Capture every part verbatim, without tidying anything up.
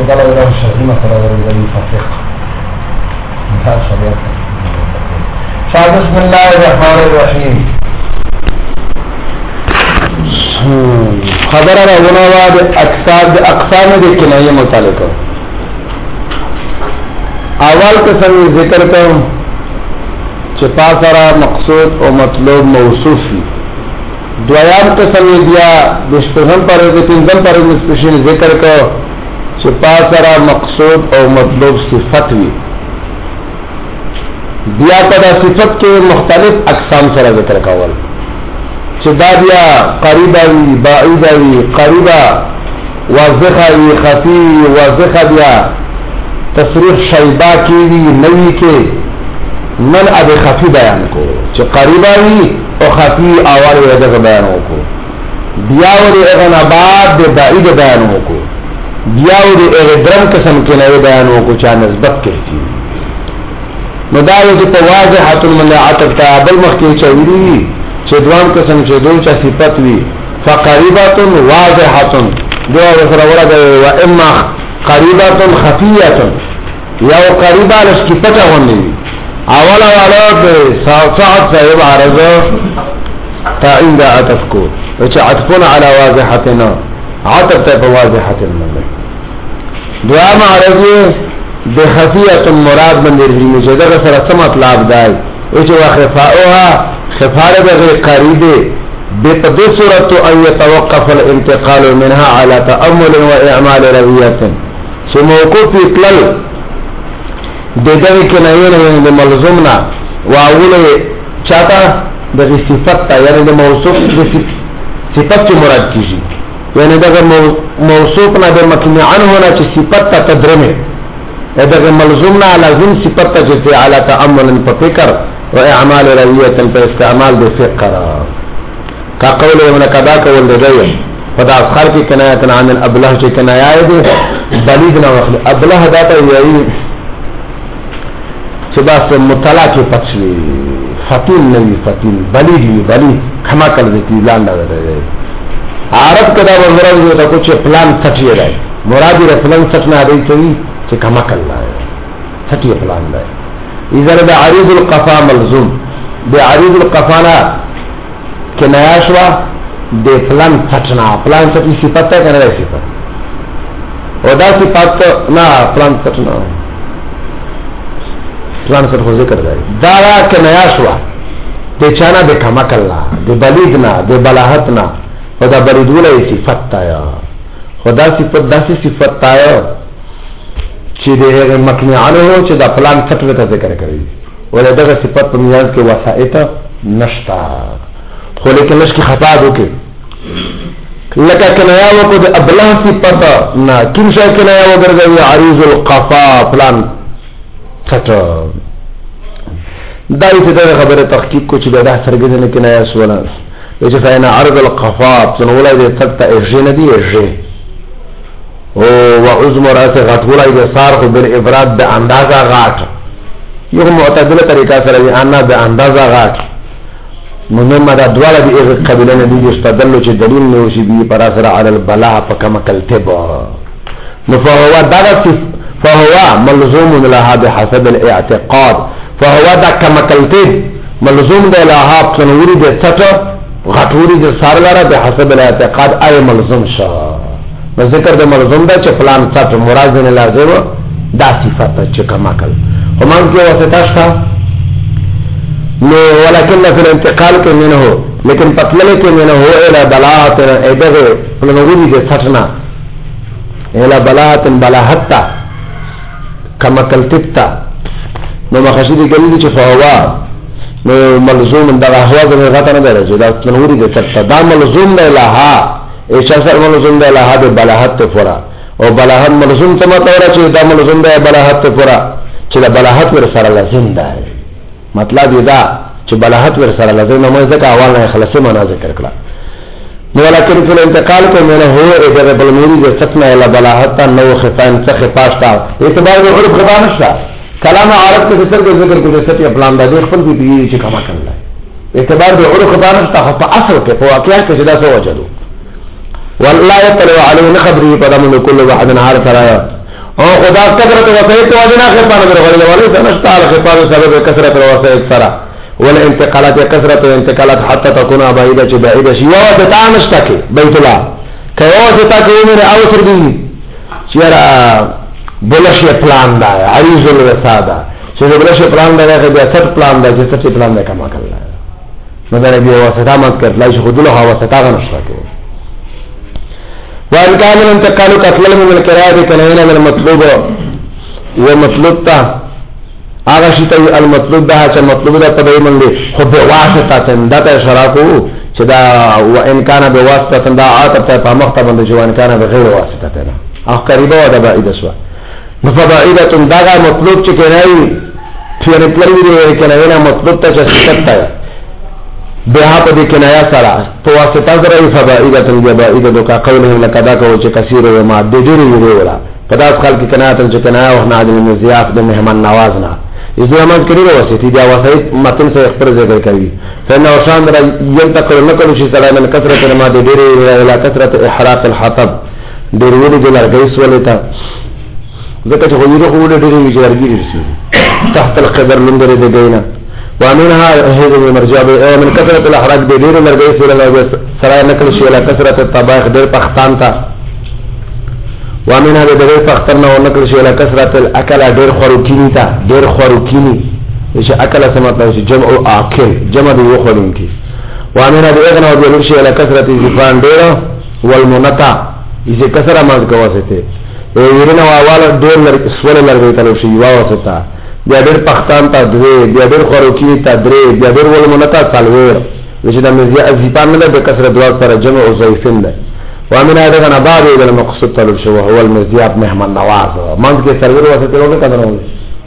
بلا ولا شرعي مثلا ولا فقه مثال شريعة. بسم الله الرحمن الرحيم. خبر راغونه وا د اقسام د اقسام د کنایه متعلق. اول قسم ذکر کوم چې پاسره مقصود او مطلوب موصوف وي. دویم قسم بیا د شپږم پر د پنځم پر د سپیشل ذکر کو چې پاسره مقصود او مطلوب صفت وي. بیا په د صفت کې مختلف اقسام سره ذکر کول چې دا بیا قریبه وي، بعیده وي، قریبه، واضحه وي، خفي، واضحه، بیا تصریح شیبه کې وي، نوي کې من اب خفي بیان کو چې قریبه وي او خفي اول یې دغه بیان وکړو. بیا ورې هغه نه بعد د بعید بیان وکړو. بیا ورې هغه درم قسم کې نه بیان وکړو چې نسبت کوي. نو دا یو چې په واضحه المنعت بل مخکې چوي چې دوام قسم چې دوی چا صفت وي فقریبه واضحه دوه سره ورته و اما قریبه خفیه یا قریبه لشکې پټه ونی اوله والا د صاحب صاحب عرض تعین دا عطف کو چې عطفنا على واضحتنا عطف ته واضحتنا دوام عرض د خفیه مراد باندې چې دا سره څه مطلب دی چې واخفاؤها خفاره بغیر قریبه بپدې صورت ان يتوقف الانتقال منها على تأمل واعمال رویه چې موقوف اطلال د دغه کنایې د ملزومنا واوله چاته د صفت ته یعنی د موصوف د صفت مراد کیږي یعنی دغه موصوف نه د مکنع عنه نه چې صفت ته تدرمه دغه ملزومنا لازم صفت ته چې على تأمل په فکر و اعمال رویه په استعمال د فقر کا قول ابن کدا کول دی فدا اخر کی کنایت عن الابله چې کنایه دی بلید نه وخت ابله داته یی چې بس مطلع کې پښوی فتیل نوی فتیل بلید وی بلید کما کل دی لاندې دی عرب کدا وګورئ ته کوم پلان سټی دی مراد یې پلان سټ نه دی چې کما کل دی سټی پلان دی اذا بعريض القفا ملزوم بعريض القفانا کنایا شوا د پلان فتنا پلان څه صفت ته کنه صفت او دا صفت نه پلان فتنا پلان څه خو ذکر دی دا کنایا شوا د چانا د کما کلا د بلیدنا د بلاحتنا او دا بلیدوله صفت تا یا خدا صفت داسې صفت تا یا چې د مکنع عنه چې دا پلان فتوی ته ذکر کوي ولې دغه صفت په میاز کې وسائط نشتا خو لیکن لږ کې خطا وکړي لکه کنایا وکړو د ابله صفت نه کوم شی کنایا وګرځوي عریض القفا پلان فت دا یې دغه خبره تحقیق کو چې دا سرګردنه کنایا سواله چې فإن عرض القفا څنګه ولې تک ته اجنه دی اجه او وعظم راته غټولای د سار خو بل افراد د اندازا غاټ یو معتدله طریقه سره دی ان د اندازا غاټ مهمه دا دواله دی قبیله نه دی استدلل چې دلیل نه وشي دی پر اثر علی البلاء فكما كالتبا فهو درس فهو ملزوم لها بحسب الاعتقاد فهو دا كما كالتب ملزوم لها تنوري د څټ غټوري د سار لاره بحسب الاعتقاد اي ملزوم شه ذکر د ملزوم دا چې فلان څه مراد نه لازم دا صفت چې کما کل هم کې واسطه شته نو ولكن في الانتقال کې منه لیکن پتلل کې منه هو الى بلاغت ایدغه فلنوري د څټنا الى بلاغت بلاغت کما کلتتا نو مخشدي ګلې چې فوا نو ملزوم دا هوا د غته نه درځي دا فلنوري د څټ دا ملزوم نه لها اشاره ملزوم ده له هدا بلاحت فورا او بلاحت ملزوم څه مطلب چې دا ملزوم ده بلاحت فورا چې دا بلاحت ور سره لازم ده مطلب دا چې بلاحت ور سره لازم نه مې ځکه اول نه خلاصې معنا ذکر کړه نو ولکن په انتقال کې مې هو اې د بلموري د څخه له بلاحت نو خفان څخه پاشتا اعتبار د عرف خبر نشته کلام عرب کې ذکر ذکر کوي چې پلان د خپل دی چې کما کړل اعتبار د عرف خبر نشته په اصل کې په واقعیت کې دا څه وجدو والله يطلع عليه نخبره قدم كل واحد عارف رايا او خدا کثرت وسائل وجنا خفان درغلی ولی سنشتال خفان سبب کثرت وسائل سرا ولا انتقالات كثرة انتقالات حتى تكون بعيدة بعيدة شيء واسطة مشتكي بيت الله كواسطة كيمر أوسر دي شيرا بلشي پلان دا عريض الوسادة شيرا بلشي پلان دا ہے کہ سٹ پلان دا جس سٹ پلان دا کما کرنا ہے مدار بي واسطة مت کر لا يخذ له واسطة مشتكي وان كان الانتقال قتل من القراءة كان من المطلوب ومطلوب تا آغا شیطا المطلوب دا چا مطلوب دا پدائی من لی خود بواسطا تن دا تا اشراکو چا دا وانکانا بواسطا تن دا آتب تا پا مختا بنده چا وانکانا بغیر واسطا تن آخ قریبا و دا بعید سوا نفا بعیدہ تن دا گا مطلوب چا کنائی فیانی پلوی دی کنائینا مطلوب تا چا سکت تا بیہا پا دی کنایا سارا تو واسطا ذرائی فا بعیدہ تن بیا بعیدہ دو کا قولهم لکدا کو چا کثیر و ما دی دیری ویدی ولا پداس خلق کنایتن چا کنایا وحنا عدل مزیاف دی مهمان نوازنا اس دو عمل کری رو واسطی دیا واسطی متن سے اختر ذکر کری فإنه شان را ينتقل نقل شي سلام من كثرة ما دي دير الى كثرة احراق الحطب دير ولي دي لرغيس ولتا ذکر چه غیره خود دير وجارگی رسول تحت القدر من دير دي دینا ومنها هذه المرجع من كثرة الاحراق دي دير لرغيس ولتا سلام نقل شي الى كثرة الطبائخ دير پختان تا وامن هذا دغه فخترنا ونقل شي الى كثرة الاكل دير خروكيني تا دير خروكيني ايش اكل سمات له جمع اكل جمع دي وخلونكي وامن هذا اغنى ودل شي الى كثرة الزفان دير والمنطع اذا كثر ما كواسته يرنا واوال دير سول لرغي تلو شي واسطه بیا دير پختان تا دري بیا دير خروكيني تا دري بیا دير والمنطع سالوير ايش دا مزيا الزفان له بكثرة دوال سره جمع ضعيفين ده وامن هذا كان بعض الى المقصود طلب شو هو المزياب مهمان نواز من کے سرور واسطے لوگ قدر ہوں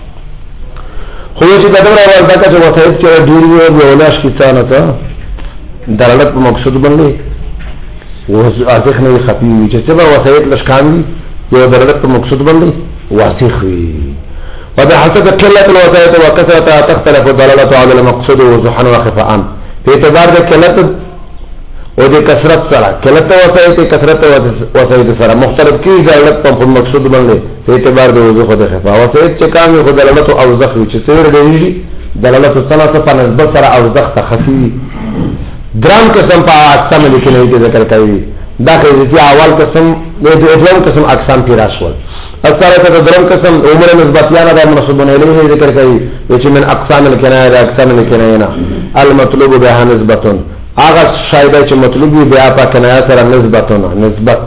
خو چې قدر اول دا چې وسایل چې ډیری او ولاش کی ثانه ته دلالت په مقصود باندې و ازخ نه خفي چې سبا وسایل لشکان یو دلالت په مقصود باندې واسخ وي وبحسب قله الوسائل وكثرتها تختلف الدلاله على المقصود وضحا وخفاء في اعتبار قله او دې کثرت سره کلته وسایل ته کثرت وسایل سره مختلف کی دلالت په مقصود باندې په اعتبار د وضو خو د خفا وسایل چې کامل خو دلالت او ذخر چې سیر دی دلالت ثلاثه په نسبت سره او ذخر خفي ګرام قسم په اقسام لیکلي دي ذکر کوي دا کوي چې اول قسم د دویم قسم اقسام کې راشول اثر ته د دریم قسم عمر نسبتیانه د منصوبونه الیه ذکر کوي چې من اقسام الکنایه اقسام الکنایه المطلوب بها نسبه آغا شایده چه مطلوبی بیا پا کنایا سر نسبتونا نسبت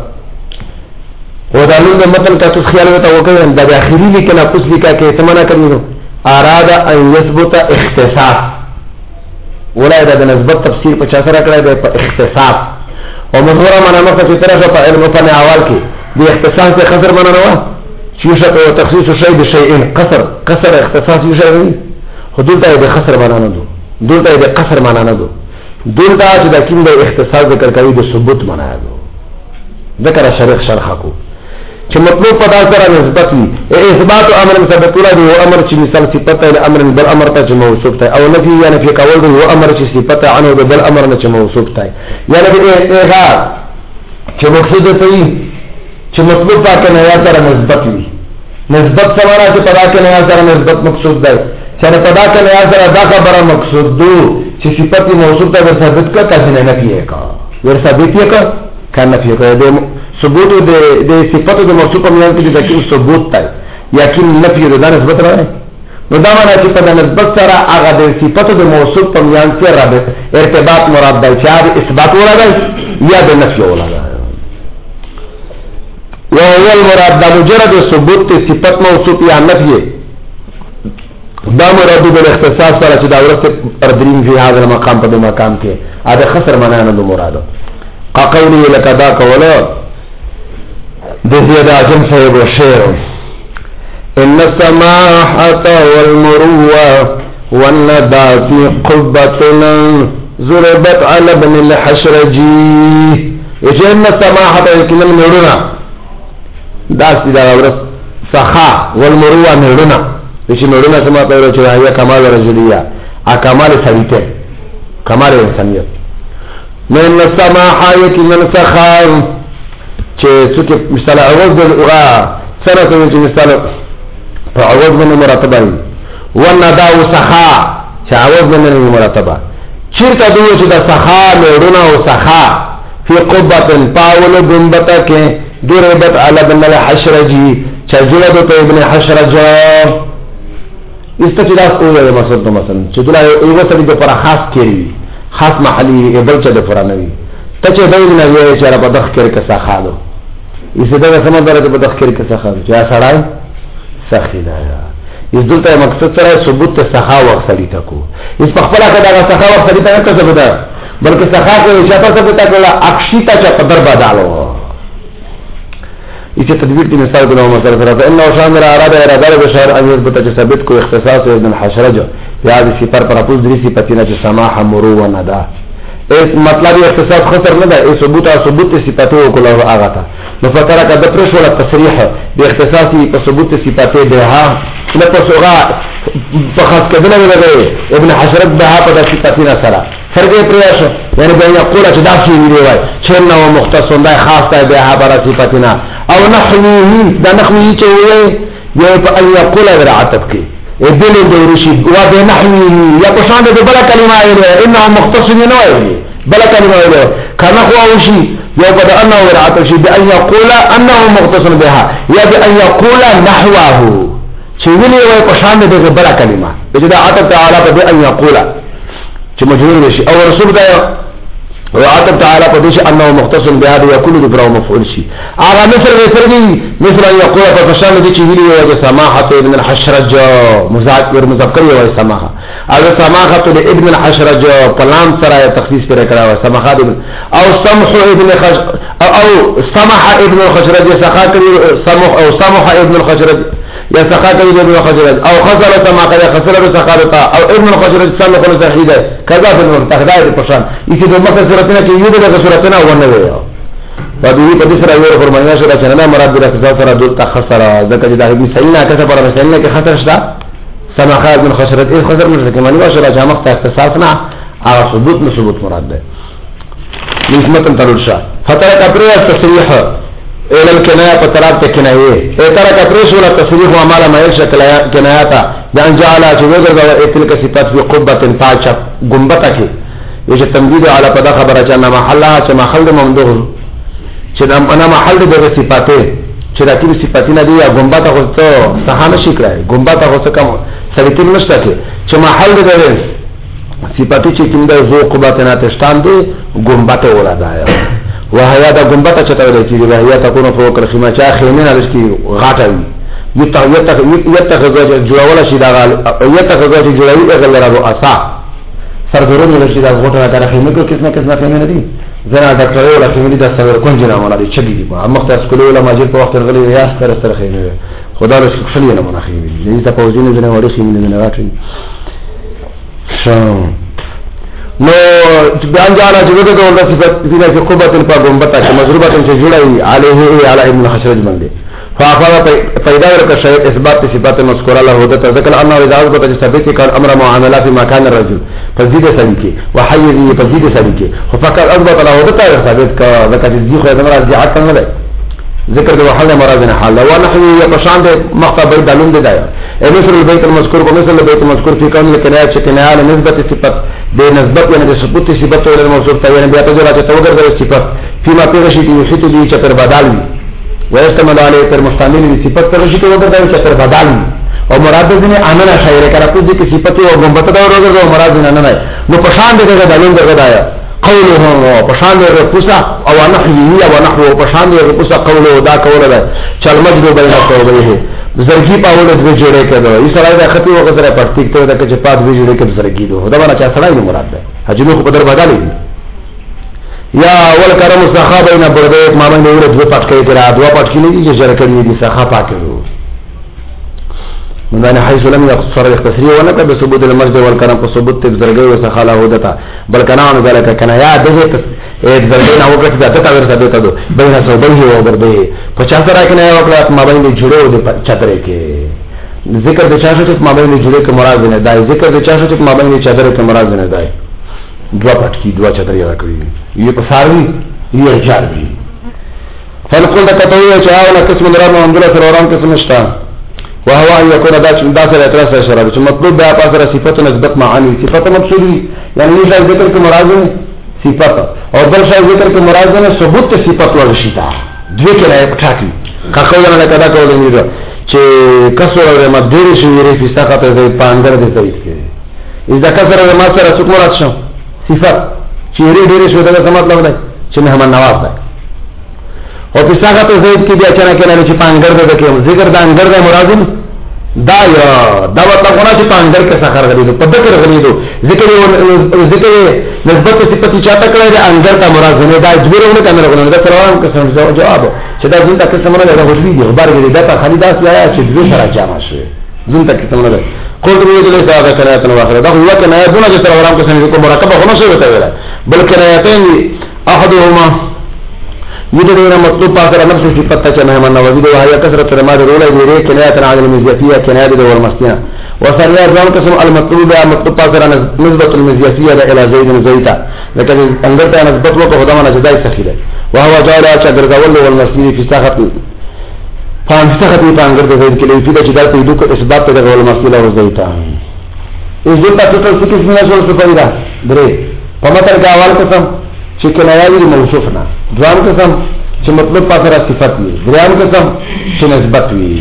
و دالون ده مطلب کا تس خیال ہوتا وہ کہیں دا داخلی لکنا کس لکا کہ اتمانا کرنی دو آرادا ان یثبت اختصاص اولا دا دا نسبت تفسیر پا چاسر اکڑا دا پا اختصاص و مظهورا منا مفا چی طرف پا علم پا نعوال کی دی اختصاص سے خسر منا نوا چیوشت و تخصیص شئی بشئین قصر قصر اختصاص یوشئی نہیں خودولتا دا خسر منا ندو دولتا دا قصر منا ندو دولتا چې دا کوم د اختصاص ذکر کوي د ثبوت معنا ده ذکر شرح شرحه کو چې مطلوب په داسره نسبت وي اثبات امر مثبت ولا دی او امر چې مثال صفته له امر بل امر ته چې موصوف دی او نفي یا نفي کول دی او امر چې صفته عنه بل امر نه چې موصوف دی یعنی د اعتراض چې مقصود دی چې مطلوب په کنه یا سره نسبت وي نسبت سره چې په کنه یا سره نسبت مقصود دی چې په کنه یا سره دا خبره مقصود دی چې صفت موصوف ته ثابت کا کله نه نفي کا ور ثابت کا کله نفي کا د ثبوت د د صفت د موصوف په میان کې د کې ثبوت تای یقین نفي د نسبت راځي نو دا معنی چې په نسبت سره هغه د صفت د موصوف په میان کې راځي ارتباط مراد دی چې د اثبات ولا یا د نفي ولا وهو المراد د مجرد ثبوت صفت موصوف یا نفي دا مراد د اختصاص سره چې دا ورته پردرین فی هذا المقام په مقام کې اده خسر معنا نه مراد قولی لك ذاك ولا د زیاده اعظم صاحب شعر ان السماحه والمروه والندى في قبتنا ضربت على ابن الحشرجي ان السماحه يكن المروه داس دا ورس سخا والمروه نړنا چې نورونه سما په ورته راځي کمال رجلیه ا کمال سړیته کمال انسانیت من السماحه یکن سخا چې څوک مثال اول دغه سره کوي چې مثال په عوض باندې مرتبه وي وندا وسخا چې عوض باندې مرتبه چیرته دوی چې د سخا لورونه او سخا فی قبه پاول گنبتا کې ضربت علی ابن الحشرجی چجلد تو ابن حشرج استجلاس اوله مثلا مثلا چې دلته یو څه د پر خاص کړي خاص محلي بل څه د فرانوي ته چې دوی نه وي چې را په دغه کې کې سخا دو ایسه دا سمندر ته په دغه کې کې سخا چې سړای سخی دا اس دلته مقصد سره ثبوت سخا وخت سړی تکو اس په خپل کې دا سخا وخت سړی ته څه ثبوت بلکې سخا کې چې تاسو ثبوت کړه اکشیتا چې په در بدالو इसे तदबीर की मिसाल को मसला सरा इन शामिल आरादा इरादा बशर ان يثبت ثابت को اختصاص ابن الحشرج याद इसी पर पर अपूज दृष्टि पतिना जो समाह मुरू व नदा एक मतलब ये اختصاص خطر ندا ये ثبوت और ثبوت صفاتوں کو لو آغا تھا مفکر کا دپرش ولا تصریح باختصاصی ثبوت صفاتیں بها لپسوغا فخاص کدل لگے ابن حشرج بها پر صفاتنا سرا فرق پریاش یعنی بین یقول چې دا شی ویلی وای چې نو مختص دا خاص ته بها پر صفاتنا او نحوه دا نحوه چې وي یو په ان یقول رعتب کې دل دورشي و به نحوه یا په شان د بل کلمه ویلی انه مختص نه ویلی بل کلمه ویلی کما هو او شی یو په انه رعتب شي بان یقول انه مختص بها یا بان یقول نحوه چې ویلی وای په شان د بل کلمه دا عتب تعالی په ان یقول چې مجرور شي او رسول دا وعتب تعالى قدش انه مختص بهذا يكون ذكر مفعول شي اغا مثل غيري مثل ان يقول فشان دي چې ویلي وجه سماحه ابن الحشرج مذکر مذکر وي سماحه او سماحه ابن الحشرج کلام سره تخصیص پر کړه سماحه او سمح ابن خش او سمح ابن الخشرج سخا سمح او سمح ابن الخشرج یا سخا کوي ابن الخشرج او خسر سما کوي خسر سخاوتا او ابن الخشرج سم خل صحیح کذا په تخدای په شان یې د مکه صورتونه چې یو دغه صورتونه ونه وي په دې په دې سره یو فرمایي چې دا نه مراد د خسر سره د خسر ځکه چې دا هیڅ صحیح نه کته پر مثلا کې خطر شته سما خا ابن الخشرج اې خسر نه کې معنی واشه چې مخ ته اختصاص نه او ثبوت نه ثبوت مراد ده نسبت تلوشا فتره کبره تصریح الى الكنايه فترات كنايه ترك بريش ولا تصريح وعمل ما يشكل كناياتا يعني جعل جوجر تلك صفات في قبه تاچ گنبتك يجي تمديد على قد خبر ان محلها كما خلد ممدوح چې انا محل د صفاته چې راکې صفاتونه دي گنبته خو ته صحانه شي کړای گنبته خو څه کوم سړی نشته چې محل د صفاته چې کوم د ذو قبتنا تشتان دي گنبته ولاده وهي دا گنبته چته ولې چې وهي تكون فوق الخيمه چا خیمه نه لشي غاټه وي یتغ یتغ جوړول شي دا یتغ جوړوي هغه لرو اسا سرګورو لشي دا غوټه دا خیمه کو کیسه کیسه خیمه نه دي زرا ډاکټر ولا خیمه دا سر کون جنا ولا دي چدي دي مختص کولو ولا ماجر په وخت غلي یا سر سر خیمه خدا له خپل نه مناخي دي ته پوزینه نه وړي خیمه نه راټي شام نو بیان جانا جوړه کوم د صفات د قبه په گنبته چې مضروبه چې جوړای علیه علی ابن حشرج باندې فافا پیدا ورکه شی اثبات صفات مذکوره له هدت ذکر انه اذا اثبت ثابت کان امر معامله في مكان الرجل فزيد سليكي وحيزي فزيد سليكي ففكر اثبت له هدت ثابت کا ذکر دي خو د مراد ذات نه ده ذکر د وحل مراد نه حال ونحو يقشان د مخبر دلون ده ده مثل البيت المذكور ومثل البيت المذكور في كون الكنايه كنايه نسبه صفات بنسبت يعني ثبوت صفات الى الموصوف تعين بیا ته راځي توګر د صفات فيما پیغشي دي يحيط دي چې تر بدل ويستمل عليه تر مستعمل دي صفات تر شي توګر د چې تر بدل او مراد دې امانه شاعر کړه په دې کې صفات او گنبت دا ورغه او مراد نه نه نو په شان دې د دلون دغه دایا قوله په شان دې رقصه او نحوه او نحوه په شان دې رقصه قوله دا کوله ده چل مجد بین قوله زرګي پاوله د جوړه کړه ای سره د خطي وګ سره پټیک ته د چې پات وی جوړه کړه زرګي دوه دا باندې چا سره نه مراد ده حجمه په در بدلې یا ول کرم صحابه نه برده ما باندې ورته دوه پټ کړي را دوه پټ کړي چې جره کړي دي صحابه پاکو من حيث لم يقصر التسريع ونقل بثبوت المجد والكرم بثبوت الزرګي وسخاله ودتا بل كان ذلك كان يا دغه زرګي نه وکړه چې تاسو ورته ته بینه سو بینه او برده پچاس راکنه یو وکړه ما باندې جوړو د چترې کې ذکر د چاشو چې ما باندې جوړه کې مراد نه دی ذکر د چاشو چې ما باندې چترې کې مراد نه دی دوا پټکی دوا چترې راکړي یو په ساروي یو چار دی هل قلت كتوية شعاونا قسم درام ومدلة سروران قسم اشتا وهو أن يكون داسر اعتراس اشرا بچه مطلوب بها پاسر صفت نسبت معانی صفت مقصودی یعنی یہ شاید ذکر کے مرازم صفت اور بل شاید ذکر کے مرازم ثبوت صفت ورشیتا دوی کے رائے پٹھاکی کاقولا لکدا کولا نیدو چه کسر رما دیر شویری فی ساقت زید پانگر دی زید کے از دا کسر رما سر سک مراد شو صفت چیری دیر شویری دا سمت لگ دائی چه مهمان نواز دائی اور فی ساقت زید کی بھی اچانا کنا چه پانگر دی دکیم ذکر دا انگر دا مرازم دا یا دا مطلب ہونا چه پانگر کے ساخر غلیدو پدکر غلیدو ذکر ذکر نسبت صفتی چاہتا کرے دا انگر تا مرازم دا اجبیر ہونے کا میرا غلام دا سلوان قسم جواب چه دا زن تا قسم رنه دا خوشوی دی غبار گلی دا تا خالی دا سویا چه دو سرا جامع شوی زن تا قسم رنه قلت بيوت ليس هذا كناية واخرة دا هو كناية دون جسر ورام قسم يكون مركبة هنا شوي بتاويلا بل كنايتين احدهما يدرون مطلوب باكر نفس صفتا چنه من وزيد وهي كثرة رماد رولا يدري كناية عن المزيافية كناية والمسنية وثانيا ذلك قسم المطلوب مطلوب باكر نسبة المزيافية الى زيد زيتا لكن انظرت نسبت وقف دمنا جداي سخيلة وهو جعل شجر زول والمسنية في ساخت فان ساخت پانگر د زید کلی فیدا چې دا په دوه اثبات ته غول مسله او زیتا اس دلته ټول څه کیسه نه جوړ څه پیدا درې په متر کې اول قسم چې کنایوی موصوف نه دوام قسم چې مطلب پاتره صفت وي دریم قسم چې نسبت وي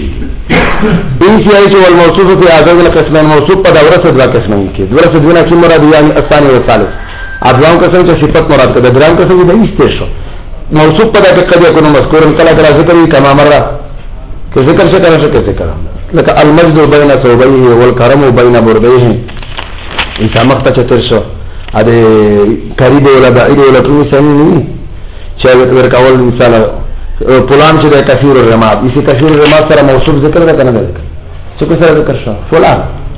ان شي چې ول موصوف په اعزاز القسمين موصوف په دوره څخه دوه قسمه کې دوره څخه دونه کې مراد یعنی الثاني او الثالث ادوام قسم چې صفت مراد کړه دریم قسم د ایستشو موصوف په دغه کې کله مذکور کله کله ذکر کما مره کہ ذکر سے کرنا سے کیسے کرا لکہ المجد بین ثوبیه والکرم بین بردیه انسا مختا چتر شو ادھے قریب ولا بعید ولا کوئی سنی نہیں چاہے ورک اول انسان فلان چھ دے کثیر الرماد اسی کثیر الرماد سره موصوف ذکر دا کنا ذکر چکو سره ذکر شو فلان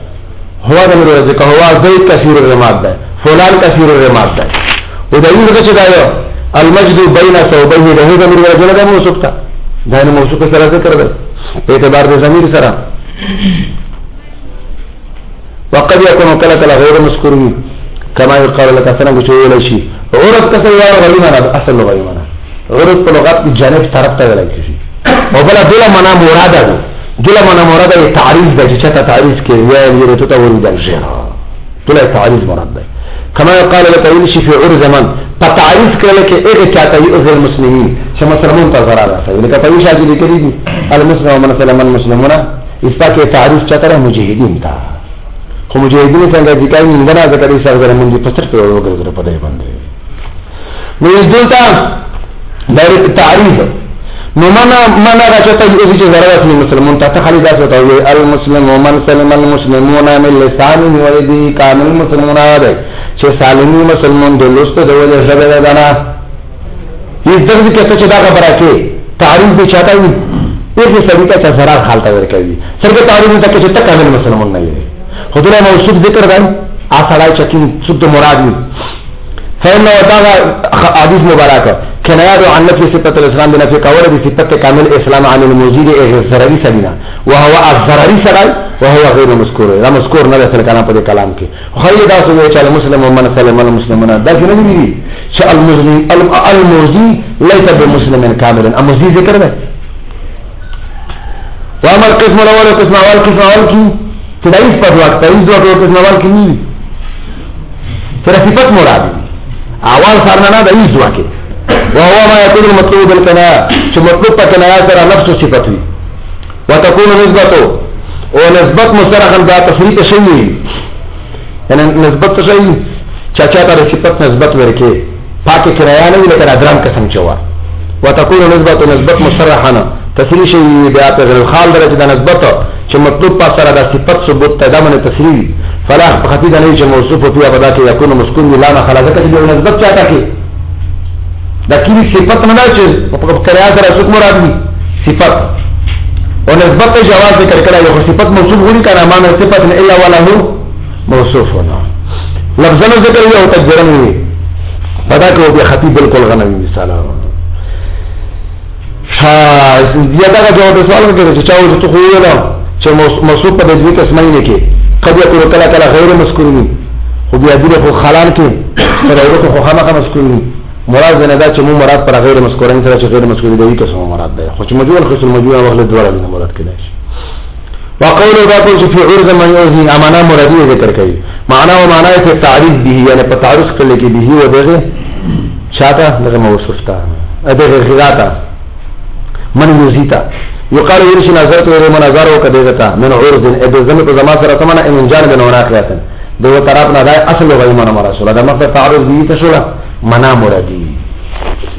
ہوا دا میرے ذکر ہوا زید کثیر الرماد دا فلان کثیر الرماد دا او دا یہ ذکر چھ دا المجد بین ثوبیه دا دا میرے ذکر دا موصوف تا دا موصوف سره ذکر دا اعتبار دے ضمیر سرا وقد يكون كلا كلا غير مذكور كما يقال لك سنه چوي شي عرف کسه یو غوی معنا اصل غوی معنا عرف په لغت کی جانب طرف ته ویل شي او بل دله معنا مراد ده دله معنا مراد ده تعریف ده چې ته تعریف کې ویل یره ته ورو ده جره دله تعریف مراد ده كما يقال لك شي في عرف زمان تعریف کړل کې اګه چاته یو ځل مسلمانین چې مسلمان ته zarar راځي لکه په ویشا کې لیکلي دي المسلم ومن سلم المسلمون استا کې تعریف چاته مجاهدین تا خو مجاهدین څنګه ځکه یې نه ذکر یې سره درمن دي پستر په وګړو په دې باندې نو یې دلته ډایرکټ تعریف نو معنا معنا راځي چې چې zarar مسلمان ته خالي داسه ته وي المسلم ومن سلم المسلمون من لسانه ويده كامل مسلمون ده چې سالمی مسلمان د لوست د وجه سره ده نه هیڅ دغه کې څه دا خبره کې تعریف به چاته وي په سړي ته zarar حالت ورکوي څنګه تعریف ته چې ته کامل مسلمان نه یې خدای موصوف ذکر دی اصلای چې شد مراد وي فإنه وتعالى حديث مبارك كناية عن نفي صفة الإسلام بنفي قول بصفة كامل الإسلام عن الموجود الزرري سبينا وهو الزرري سبيل وهو غير مذكور لا مذكور نه ده کلام په کلام کې خیر دا څه چې المسلم ومن سلم المسلمون دا څنګه دي چې المسلم الموجي ليس بمسلم كامل الموجي ذکر ده وامر قسم الاول قسم اول قسم اول کی تدایف په وخت تدایف دوه قسم اول کی نه تر صفات مراد اول سرنا نه د ایز واکه وهو ما يكون المطلوب بالكناية چې مطلوب په کناية سره نفس صفت وي وتكون نسبته او نسبت مصرحا دا تفریق شوی یعنی نسبت شوی چاچا ته صفت نسبت ورکه پاکه کناية نه لکه ادرام قسم چوا وتكون نسبت نسبت مصرحا تفریق شوی بیا په الخال درجه د نسبت چې مطلوب په سره د صفت ثبوت تدامن تفریق فلا خفي د نه چې موصوف په ابدا کې يكون مسكون لا خلاصه کې د نسبت چاته کې دا کی صفت نه ده چې په کناية سره څوک مراد دي صفت او نسبت جواز ذکر کړه یو صفت موصوف غوړي کنه معنا صفت نه الا ولا هو موصوف نه لفظونه ذکر یو تجرن وي پدا کو به خطیب بالکل غنوي مثال شاز یا دا جواب سوال کې چې چاو ته خو ویل چې موصوف په دې قسمه نه کې قد يكون کله کله غیر مذکور وي خو بیا دې په خلان کې سره ورته خو خامخا مذکور وي مراد نه دا چې مو مراد پر غیر مذکورین سره چې غیر مذکورین دی ته سم مراد ده خو چې مجهول خصل مجهول وغله دوړه نه مراد کېدای شي وقوله دا چې فی عرض من یوزی امانه مرادی ذکر کوي معنا او معنا ته تعریف به یعنی په تعرض کله کې به و دغه شاته دغه موصوف تا دغه غلاتا من یوزیتا یقال ورش نظرت ور منظر او کدهتا من عرض ابي زمت زما سره سمنا ان جانب نوراقیاتن دو طرف نه دا اصل غیمه مراد شو دا مقصد تعرض به ته شو منا مرادی